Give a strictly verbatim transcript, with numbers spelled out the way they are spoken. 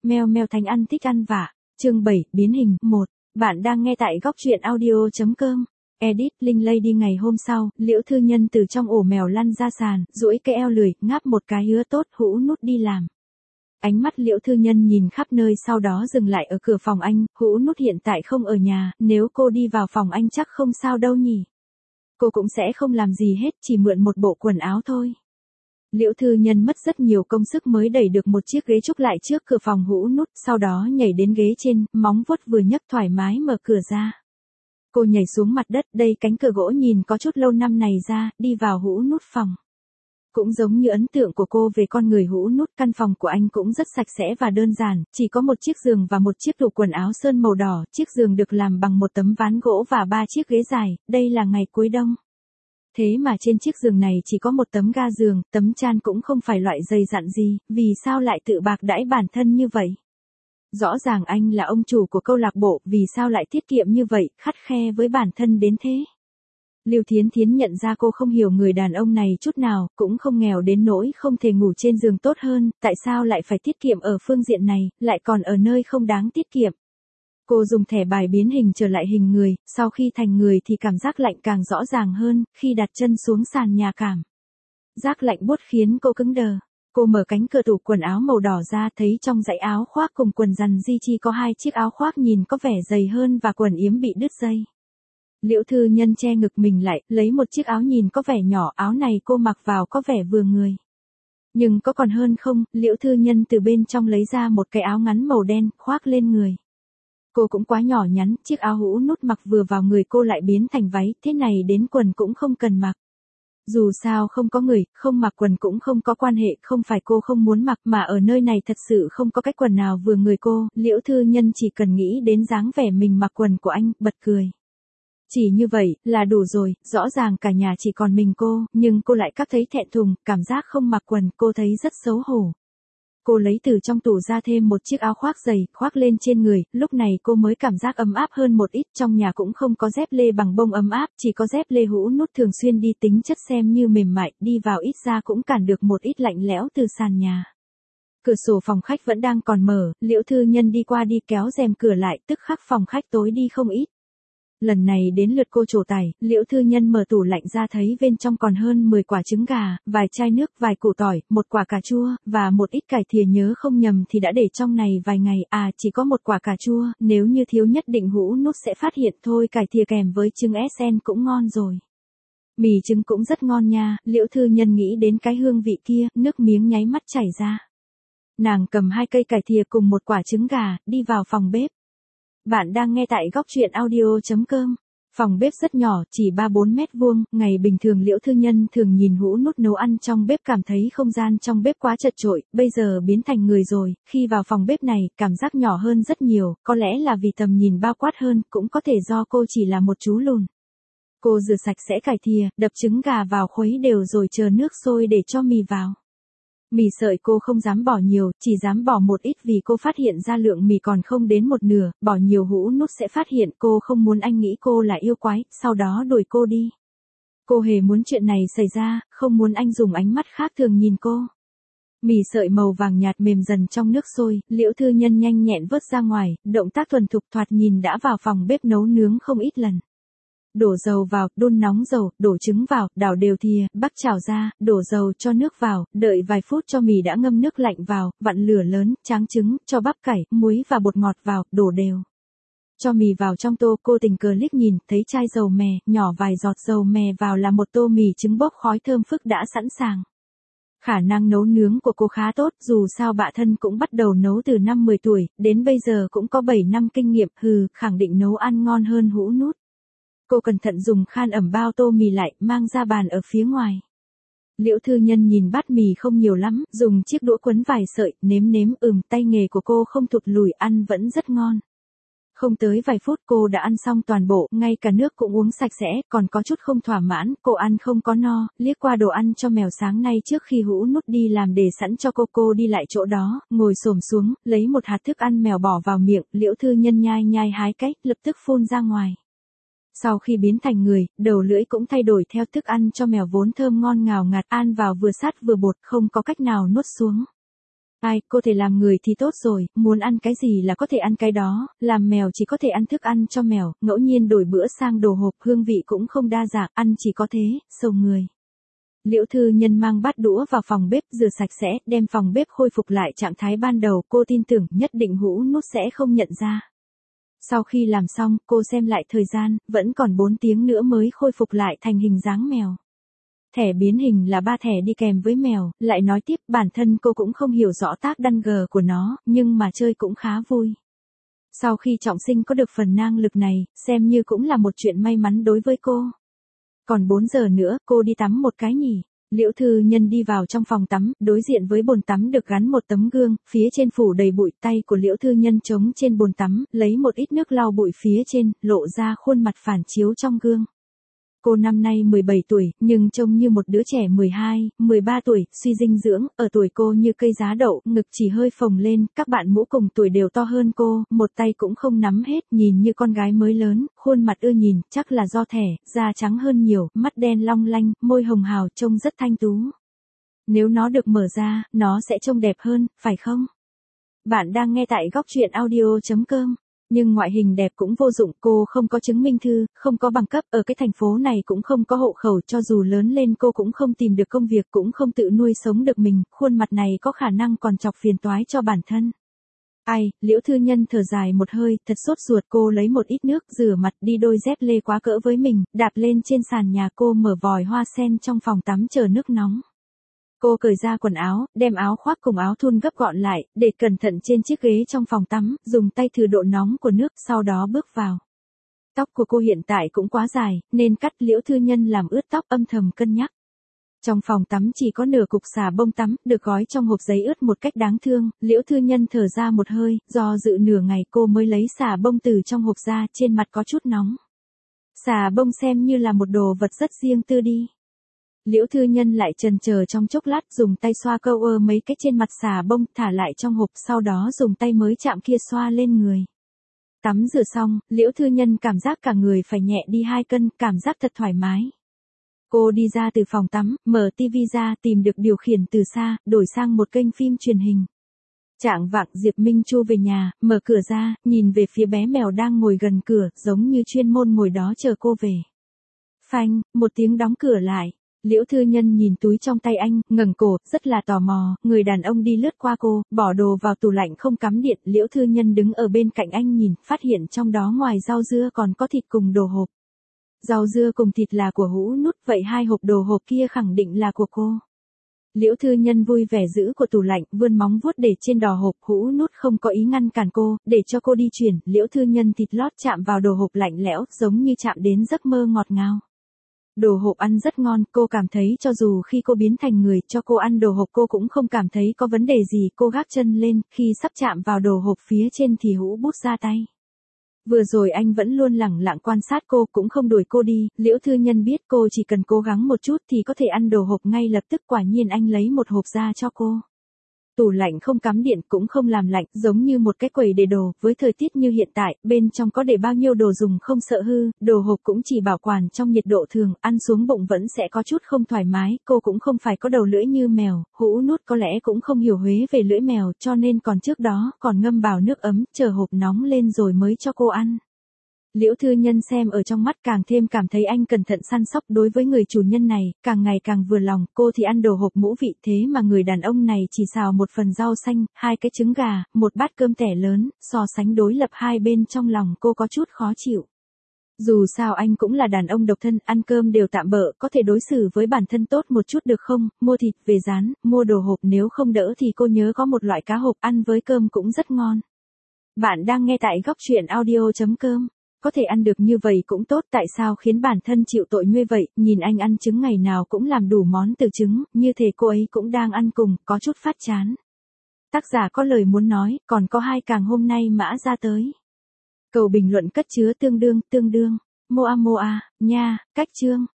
Meo meo Thánh ăn thích ăn vạ. Chương bảy, biến hình. một. Bạn đang nghe tại góc truyện audio chấm com. Edit, Linh Lady ngày hôm sau, Liễu Thư Nhân từ trong ổ mèo lăn ra sàn, duỗi cái eo lười, ngáp một cái hứa tốt, hũ nút đi làm. Ánh mắt Liễu Thư Nhân nhìn khắp nơi sau đó dừng lại ở cửa phòng anh, hũ nút hiện tại không ở nhà, nếu cô đi vào phòng anh chắc không sao đâu nhỉ. Cô cũng sẽ không làm gì hết, chỉ mượn một bộ quần áo thôi. Liễu Thư Nhân mất rất nhiều công sức mới đẩy được một chiếc ghế trúc lại trước cửa phòng hũ nút, sau đó nhảy đến ghế trên, móng vuốt vừa nhấc thoải mái mở cửa ra. Cô nhảy xuống mặt đất, đây cánh cửa gỗ nhìn có chút lâu năm này ra, đi vào hũ nút phòng. Cũng giống như ấn tượng của cô về con người hũ nút, căn phòng của anh cũng rất sạch sẽ và đơn giản, chỉ có một chiếc giường và một chiếc tủ quần áo sơn màu đỏ, chiếc giường được làm bằng một tấm ván gỗ và ba chiếc ghế dài, đây là ngày cuối đông. Thế mà trên chiếc giường này chỉ có một tấm ga giường, tấm chăn cũng không phải loại dày dặn gì, vì sao lại tự bạc đãi bản thân như vậy? Rõ ràng anh là ông chủ của câu lạc bộ, vì sao lại tiết kiệm như vậy, khắt khe với bản thân đến thế? Lưu Thiến Thiến nhận ra cô không hiểu người đàn ông này chút nào, cũng không nghèo đến nỗi không thể ngủ trên giường tốt hơn, tại sao lại phải tiết kiệm ở phương diện này, lại còn ở nơi không đáng tiết kiệm. Cô dùng thẻ bài biến hình trở lại hình người, sau khi thành người thì cảm giác lạnh càng rõ ràng hơn, khi đặt chân xuống sàn nhà cảm giác lạnh buốt khiến cô cứng đờ. Cô mở cánh cửa tủ quần áo màu đỏ ra, thấy trong dãy áo khoác cùng quần rằn di chi có hai chiếc áo khoác nhìn có vẻ dày hơn và quần yếm bị đứt dây. Liễu Thư Nhân che ngực mình lại, lấy một chiếc áo nhìn có vẻ nhỏ, áo này cô mặc vào có vẻ vừa người. Nhưng có còn hơn không, Liễu Thư Nhân từ bên trong lấy ra một cái áo ngắn màu đen, khoác lên người. Cô cũng quá nhỏ nhắn, chiếc áo hũ nút mặc vừa vào người cô lại biến thành váy, thế này đến quần cũng không cần mặc. Dù sao không có người, không mặc quần cũng không có quan hệ, không phải cô không muốn mặc mà ở nơi này thật sự không có cái quần nào vừa người cô, Liễu Thư Nhân chỉ cần nghĩ đến dáng vẻ mình mặc quần của anh, bật cười. Chỉ như vậy, là đủ rồi, rõ ràng cả nhà chỉ còn mình cô, nhưng cô lại cảm thấy thẹn thùng, cảm giác không mặc quần, cô thấy rất xấu hổ. Cô lấy từ trong tủ ra thêm một chiếc áo khoác dày, khoác lên trên người, lúc này cô mới cảm giác ấm áp hơn một ít, trong nhà cũng không có dép lê bằng bông ấm áp, chỉ có dép lê hũ nút thường xuyên đi tính chất xem như mềm mại, đi vào ít ra cũng cản được một ít lạnh lẽo từ sàn nhà. Cửa sổ phòng khách vẫn đang còn mở, Liễu Thư Nhân đi qua đi kéo rèm cửa lại, tức khắc phòng khách tối đi không ít. Lần này đến lượt cô trổ tài, Liễu Thư Nhân mở tủ lạnh ra thấy bên trong còn hơn mười quả trứng gà, vài chai nước, vài củ tỏi, một quả cà chua, và một ít cải thìa, nhớ không nhầm thì đã để trong này vài ngày, à chỉ có một quả cà chua, nếu như thiếu nhất định hũ nút sẽ phát hiện thôi, cải thìa kèm với trứng ép sen cũng ngon rồi. Mì trứng cũng rất ngon nha, Liễu Thư Nhân nghĩ đến cái hương vị kia, nước miếng nháy mắt chảy ra. Nàng cầm hai cây cải thìa cùng một quả trứng gà, đi vào phòng bếp. Bạn đang nghe tại góc truyện audio chấm com. Phòng bếp rất nhỏ, chỉ ba bốn mét vuông, ngày bình thường Liễu Thư Nhân thường nhìn hũ nút nấu ăn trong bếp cảm thấy không gian trong bếp quá chật chội, bây giờ biến thành người rồi, khi vào phòng bếp này, cảm giác nhỏ hơn rất nhiều, có lẽ là vì tầm nhìn bao quát hơn, cũng có thể do cô chỉ là một chú lùn. Cô rửa sạch sẽ cải thìa, đập trứng gà vào khuấy đều rồi chờ nước sôi để cho mì vào. Mì sợi cô không dám bỏ nhiều, chỉ dám bỏ một ít vì cô phát hiện ra lượng mì còn không đến một nửa, bỏ nhiều hũ nút sẽ phát hiện, cô không muốn anh nghĩ cô là yêu quái, sau đó đuổi cô đi. Cô hề muốn chuyện này xảy ra, không muốn anh dùng ánh mắt khác thường nhìn cô. Mì sợi màu vàng nhạt mềm dần trong nước sôi, Liễu Thư Nhân nhanh nhẹn vớt ra ngoài, động tác thuần thục thoạt nhìn đã vào phòng bếp nấu nướng không ít lần. Đổ dầu vào, đun nóng dầu, đổ trứng vào, đảo đều thìa, bắc chảo ra, đổ dầu cho nước vào, đợi vài phút cho mì đã ngâm nước lạnh vào, vặn lửa lớn, tráng trứng, cho bắp cải, muối và bột ngọt vào, đổ đều. Cho mì vào trong tô, cô tình cờ liếc nhìn, thấy chai dầu mè, nhỏ vài giọt dầu mè vào là một tô mì trứng bốc khói thơm phức đã sẵn sàng. Khả năng nấu nướng của cô khá tốt, dù sao bạ thân cũng bắt đầu nấu từ năm mười tuổi, đến bây giờ cũng có bảy năm kinh nghiệm, hừ, khẳng định nấu ăn ngon hơn hũ nút. Cô cẩn thận dùng khan ẩm bao tô mì lại, mang ra bàn ở phía ngoài. Liễu Thư Nhân nhìn bát mì không nhiều lắm, dùng chiếc đũa quấn vài sợi, nếm nếm, ừm, tay nghề của cô không thụt lùi, ăn vẫn rất ngon. Không tới vài phút cô đã ăn xong toàn bộ, ngay cả nước cũng uống sạch sẽ, còn có chút không thỏa mãn, cô ăn không có no, liếc qua đồ ăn cho mèo sáng nay trước khi hũ nút đi làm để sẵn cho cô, cô đi lại chỗ đó, ngồi xổm xuống, lấy một hạt thức ăn mèo bỏ vào miệng, Liễu Thư Nhân nhai nhai hái cách, lập tức phun ra ngoài. Sau khi biến thành người, đầu lưỡi cũng thay đổi theo thức ăn cho mèo vốn thơm ngon ngào ngạt, ăn vào vừa sát vừa bột, không có cách nào nuốt xuống. Ai, cô thể làm người thì tốt rồi, muốn ăn cái gì là có thể ăn cái đó, làm mèo chỉ có thể ăn thức ăn cho mèo, ngẫu nhiên đổi bữa sang đồ hộp, hương vị cũng không đa dạng, ăn chỉ có thế, sầu người. Liễu Thư Nhân mang bát đũa vào phòng bếp rửa sạch sẽ, đem phòng bếp khôi phục lại trạng thái ban đầu, cô tin tưởng nhất định Hũ Nút sẽ không nhận ra. Sau khi làm xong, cô xem lại thời gian, vẫn còn bốn tiếng nữa mới khôi phục lại thành hình dáng mèo. Thẻ biến hình là ba thẻ đi kèm với mèo, lại nói tiếp bản thân cô cũng không hiểu rõ tác đan gờ của nó, nhưng mà chơi cũng khá vui. Sau khi trọng sinh có được phần năng lực này, xem như cũng là một chuyện may mắn đối với cô. Còn bốn giờ nữa, cô đi tắm một cái nhỉ. Liễu Thư Nhân đi vào trong phòng tắm, đối diện với bồn tắm được gắn một tấm gương, phía trên phủ đầy bụi, tay của Liễu Thư Nhân chống trên bồn tắm, lấy một ít nước lau bụi phía trên, lộ ra khuôn mặt phản chiếu trong gương. Cô năm nay mười bảy tuổi, nhưng trông như một đứa trẻ mười hai, mười ba tuổi, suy dinh dưỡng, ở tuổi cô như cây giá đậu, ngực chỉ hơi phồng lên, các bạn mũ cùng tuổi đều to hơn cô, một tay cũng không nắm hết, nhìn như con gái mới lớn, khuôn mặt ưa nhìn, chắc là do thẻ, da trắng hơn nhiều, mắt đen long lanh, môi hồng hào, trông rất thanh tú. Nếu nó được mở ra, nó sẽ trông đẹp hơn, phải không? Bạn đang nghe tại góc truyện audio chấm com. Nhưng ngoại hình đẹp cũng vô dụng, cô không có chứng minh thư, không có bằng cấp, ở cái thành phố này cũng không có hộ khẩu, cho dù lớn lên cô cũng không tìm được công việc, cũng không tự nuôi sống được mình, khuôn mặt này có khả năng còn chọc phiền toái cho bản thân. Ai, Liễu Thư Nhân thở dài một hơi, thật sốt ruột, cô lấy một ít nước, rửa mặt, đi đôi dép lê quá cỡ với mình, đạp lên trên sàn nhà, cô mở vòi hoa sen trong phòng tắm chờ nước nóng. Cô cởi ra quần áo, đem áo khoác cùng áo thun gấp gọn lại, để cẩn thận trên chiếc ghế trong phòng tắm, dùng tay thử độ nóng của nước, sau đó bước vào. Tóc của cô hiện tại cũng quá dài, nên cắt. Liễu Thư Nhân làm ướt tóc, âm thầm cân nhắc. Trong phòng tắm chỉ có nửa cục xà bông tắm, được gói trong hộp giấy ướt một cách đáng thương, Liễu Thư Nhân thở ra một hơi, do dự nửa ngày cô mới lấy xà bông từ trong hộp ra, trên mặt có chút nóng. Xà bông xem như là một đồ vật rất riêng tư đi. Liễu Thư Nhân lại chần chờ trong chốc lát, dùng tay xoa câu ơ mấy cái trên mặt xà bông, thả lại trong hộp, sau đó dùng tay mới chạm kia xoa lên người. Tắm rửa xong, Liễu Thư Nhân cảm giác cả người phải nhẹ đi hai cân, cảm giác thật thoải mái. Cô đi ra từ phòng tắm, mở tivi ra, tìm được điều khiển từ xa, đổi sang một kênh phim truyền hình. Trạng vạng Diệp Minh Chu về nhà, mở cửa ra, nhìn về phía bé mèo đang ngồi gần cửa, giống như chuyên môn ngồi đó chờ cô về. Phanh, một tiếng đóng cửa lại. Liễu Thư Nhân nhìn túi trong tay anh, ngẩng cổ, rất là tò mò, người đàn ông đi lướt qua cô, bỏ đồ vào tủ lạnh không cắm điện, Liễu Thư Nhân đứng ở bên cạnh anh nhìn, phát hiện trong đó ngoài rau dưa còn có thịt cùng đồ hộp. Rau dưa cùng thịt là của Hũ Nút, vậy hai hộp đồ hộp kia khẳng định là của cô. Liễu Thư Nhân vui vẻ giữ của tủ lạnh, vươn móng vuốt để trên đò hộp, Hũ Nút không có ý ngăn cản cô, để cho cô đi chuyển, Liễu Thư Nhân thịt lót chạm vào đồ hộp lạnh lẽo, giống như chạm đến giấc mơ ngọt ngào. Đồ hộp ăn rất ngon, cô cảm thấy cho dù khi cô biến thành người, cho cô ăn đồ hộp cô cũng không cảm thấy có vấn đề gì, cô gác chân lên, khi sắp chạm vào đồ hộp phía trên thì Hũ Bút ra tay. Vừa rồi anh vẫn luôn lẳng lặng quan sát cô, cũng không đuổi cô đi, Liễu Thư Nhân biết cô chỉ cần cố gắng một chút thì có thể ăn đồ hộp ngay lập tức, quả nhiên anh lấy một hộp ra cho cô. Tủ lạnh không cắm điện cũng không làm lạnh, giống như một cái quầy để đồ, với thời tiết như hiện tại, bên trong có để bao nhiêu đồ dùng không sợ hư, đồ hộp cũng chỉ bảo quản trong nhiệt độ thường, ăn xuống bụng vẫn sẽ có chút không thoải mái, cô cũng không phải có đầu lưỡi như mèo, Hũ Nút có lẽ cũng không hiểu huế về lưỡi mèo, cho nên còn trước đó, còn ngâm vào nước ấm, chờ hộp nóng lên rồi mới cho cô ăn. Liễu Thư Nhân xem ở trong mắt càng thêm cảm thấy anh cẩn thận săn sóc đối với người chủ nhân này, càng ngày càng vừa lòng, cô thì ăn đồ hộp ngũ vị thế mà người đàn ông này chỉ xào một phần rau xanh, hai cái trứng gà, một bát cơm tẻ lớn, so sánh đối lập hai bên trong lòng cô có chút khó chịu. Dù sao anh cũng là đàn ông độc thân, ăn cơm đều tạm bợ, có thể đối xử với bản thân tốt một chút được không, mua thịt về rán, mua đồ hộp nếu không đỡ thì cô nhớ có một loại cá hộp ăn với cơm cũng rất ngon. Bạn đang nghe tại góc truyện audio chấm com. Có thể ăn được như vậy cũng tốt, tại sao khiến bản thân chịu tội như vậy, nhìn anh ăn trứng ngày nào cũng làm đủ món từ trứng, như thể cô ấy cũng đang ăn cùng, có chút phát chán. Tác giả có lời muốn nói, còn có hai càng hôm nay mã ra tới. Cầu bình luận cất chứa tương đương, tương đương, moa moa, nha, cách chương.